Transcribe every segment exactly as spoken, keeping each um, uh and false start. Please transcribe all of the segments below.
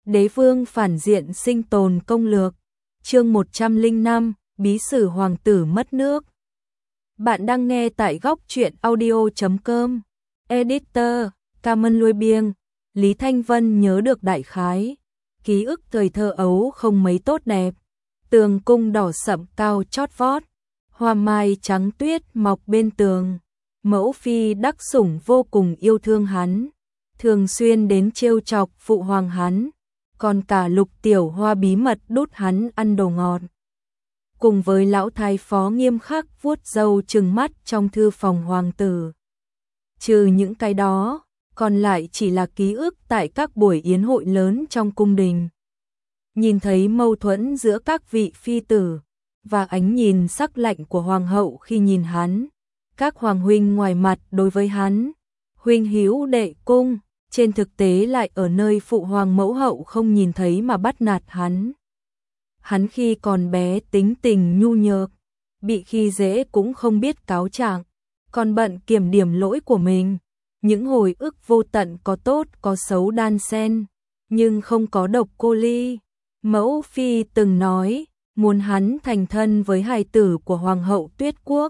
Đế vương phản diện sinh tồn công lược. Chương một trăm lẻ năm, bí sử hoàng tử mất nước. Bạn đang nghe tại góc truyện audio chấm com. Editor, Carmen Lôi Biêng. Lý Thanh Vân nhớ được đại khái. Ký ức thời thơ ấu không mấy tốt đẹp. Tường cung đỏ sậm cao chót vót. Hoa mai trắng tuyết mọc bên tường. Mẫu phi đắc sủng vô cùng yêu thương hắn. Thường xuyên đến trêu chọc phụ hoàng hắn. Còn cả Lục Tiểu Hoa bí mật đút hắn ăn đồ ngọt. Cùng với lão thái phó nghiêm khắc vuốt râu trừng mắt trong thư phòng hoàng tử. Trừ những cái đó, còn lại chỉ là ký ức tại các buổi yến hội lớn trong cung đình. Nhìn thấy mâu thuẫn giữa các vị phi tử, và ánh nhìn sắc lạnh của hoàng hậu khi nhìn hắn. Các hoàng huynh ngoài mặt đối với hắn, huynh hữu đệ cung, trên thực tế lại ở nơi phụ hoàng mẫu hậu không nhìn thấy mà bắt nạt hắn. Hắn khi còn bé tính tình nhu nhược, bị khi dễ cũng không biết cáo trạng, còn bận kiểm điểm lỗi của mình. Những hồi ức vô tận có tốt có xấu đan xen, nhưng không có độc cô ly. Mẫu phi từng nói, muốn hắn thành thân với hài tử của hoàng hậu Tuyết Quốc.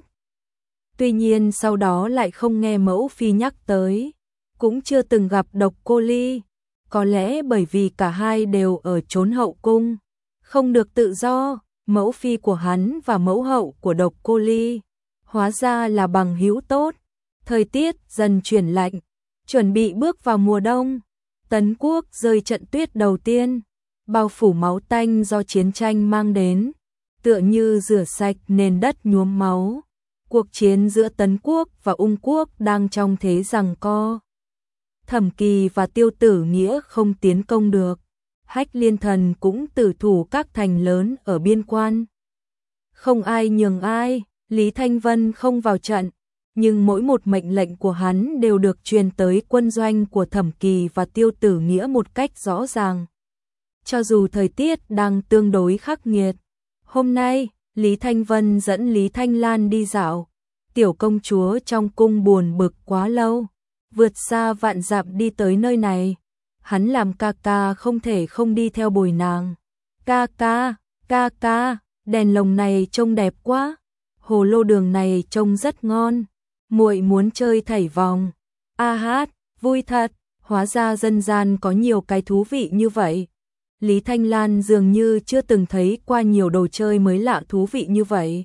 Tuy nhiên sau đó lại không nghe mẫu phi nhắc tới, cũng chưa từng gặp độc cô ly. Có lẽ bởi vì cả hai đều ở chốn hậu cung, không được tự do. Mẫu phi của hắn và mẫu hậu của độc cô ly hóa ra là bằng hữu tốt. Thời tiết dần chuyển lạnh, chuẩn bị bước vào mùa đông. Tấn Quốc rơi trận tuyết đầu tiên, bao phủ máu tanh do chiến tranh mang đến, tựa như rửa sạch nền đất nhuốm máu. Cuộc chiến giữa Tấn Quốc và Ung Quốc đang trong thế giằng co. Thẩm Kỳ và Tiêu Tử Nghĩa không tiến công được, Hách Liên Thần cũng tử thủ các thành lớn ở biên quan. Không ai nhường ai, Lý Thanh Vân không vào trận, nhưng mỗi một mệnh lệnh của hắn đều được truyền tới quân doanh của Thẩm Kỳ và Tiêu Tử Nghĩa một cách rõ ràng. Cho dù thời tiết đang tương đối khắc nghiệt, hôm nay Lý Thanh Vân dẫn Lý Thanh Lan đi dạo. Tiểu công chúa trong cung buồn bực quá lâu, vượt xa vạn dặm đi tới nơi này. Hắn làm ca ca không thể không đi theo bồi nàng. Ca ca, ca ca, đèn lồng này trông đẹp quá, hồ lô đường này trông rất ngon, muội muốn chơi thảy vòng. A hát, vui thật, hóa ra dân gian có nhiều cái thú vị như vậy. Lý Thanh Lan dường như chưa từng thấy qua nhiều đồ chơi mới lạ thú vị như vậy.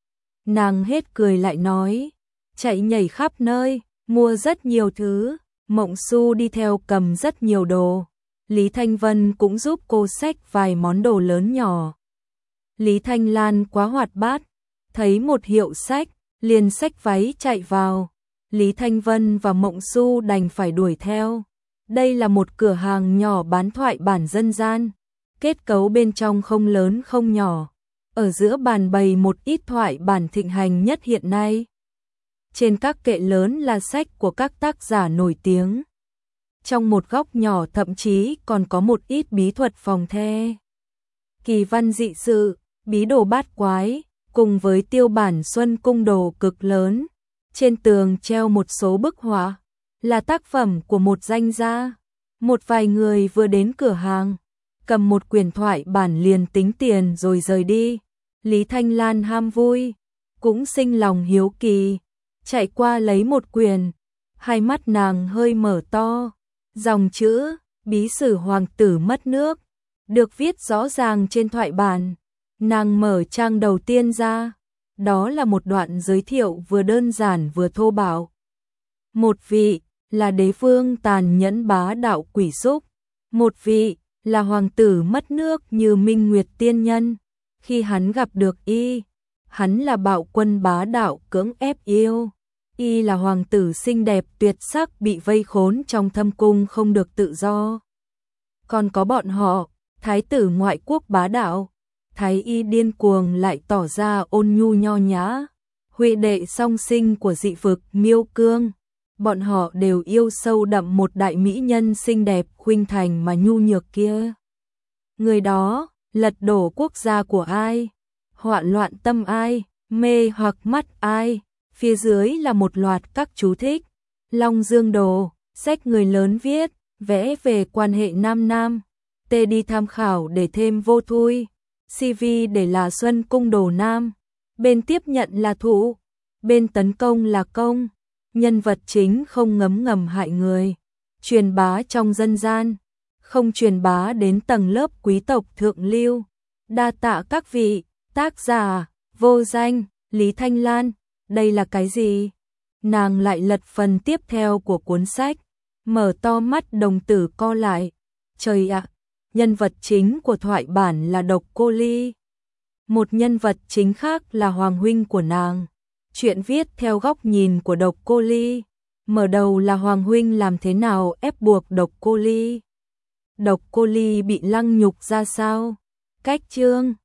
Nàng hết cười lại nói, chạy nhảy khắp nơi, mua rất nhiều thứ. Mộng Su đi theo cầm rất nhiều đồ. Lý Thanh Vân cũng giúp cô xách vài món đồ lớn nhỏ. Lý Thanh Lan quá hoạt bát, thấy một hiệu sách, liền xách váy chạy vào. Lý Thanh Vân và Mộng Su đành phải đuổi theo. Đây là một cửa hàng nhỏ bán thoại bản dân gian. Kết cấu bên trong không lớn không nhỏ. Ở giữa bàn bày một ít thoại bản thịnh hành nhất hiện nay. Trên các kệ lớn là sách của các tác giả nổi tiếng. Trong một góc nhỏ thậm chí còn có một ít bí thuật phòng the. Kỳ văn dị sự, bí đồ bát quái, cùng với tiêu bản xuân cung đồ cực lớn. Trên tường treo một số bức họa, là tác phẩm của một danh gia. Một vài người vừa đến cửa hàng, cầm một quyển thoại bản liền tính tiền rồi rời đi. Lý Thanh Lan ham vui, cũng sinh lòng hiếu kỳ, chạy qua lấy một quyển. Hai mắt nàng hơi mở to, dòng chữ bí sử hoàng tử mất nước được viết rõ ràng trên thoại bản. Nàng mở trang đầu tiên ra, đó là một đoạn giới thiệu vừa đơn giản vừa thô bạo. Một vị là đế vương tàn nhẫn bá đạo quỷ xúc, một vị là hoàng tử mất nước như Minh Nguyệt tiên nhân. Khi hắn gặp được y, hắn là bạo quân bá đạo cưỡng ép yêu. Y là hoàng tử xinh đẹp tuyệt sắc bị vây khốn trong thâm cung không được tự do. Còn có bọn họ, thái tử ngoại quốc bá đạo, thái y điên cuồng lại tỏ ra ôn nhu nho nhã. Huệ đệ song sinh của dị vực Miêu Cương, bọn họ đều yêu sâu đậm một đại mỹ nhân xinh đẹp khuynh thành mà nhu nhược kia. Người đó lật đổ quốc gia của ai, hoạn loạn tâm ai, mê hoặc mắt ai. Phía dưới là một loạt các chú thích. Long Dương Đồ, sách người lớn viết, vẽ về quan hệ nam nam. tê đi tham khảo để thêm vô thui, xê vê để là Xuân Cung Đồ Nam, bên tiếp nhận là Thụ, bên tấn công là Công, nhân vật chính không ngấm ngầm hại người, truyền bá trong dân gian, không truyền bá đến tầng lớp quý tộc thượng lưu. Đa tạ các vị, tác giả, vô danh, Lý Thanh Lan, đây là cái gì? Nàng lại lật phần tiếp theo của cuốn sách, mở to mắt đồng tử co lại. Trời ạ, nhân vật chính của thoại bản là Độc Cô Ly. Một nhân vật chính khác là Hoàng huynh của nàng. Chuyện viết theo góc nhìn của Độc Cô Ly. Mở đầu là Hoàng huynh làm thế nào ép buộc Độc Cô Ly. Độc Cô Ly bị lăng nhục ra sao? Cách chương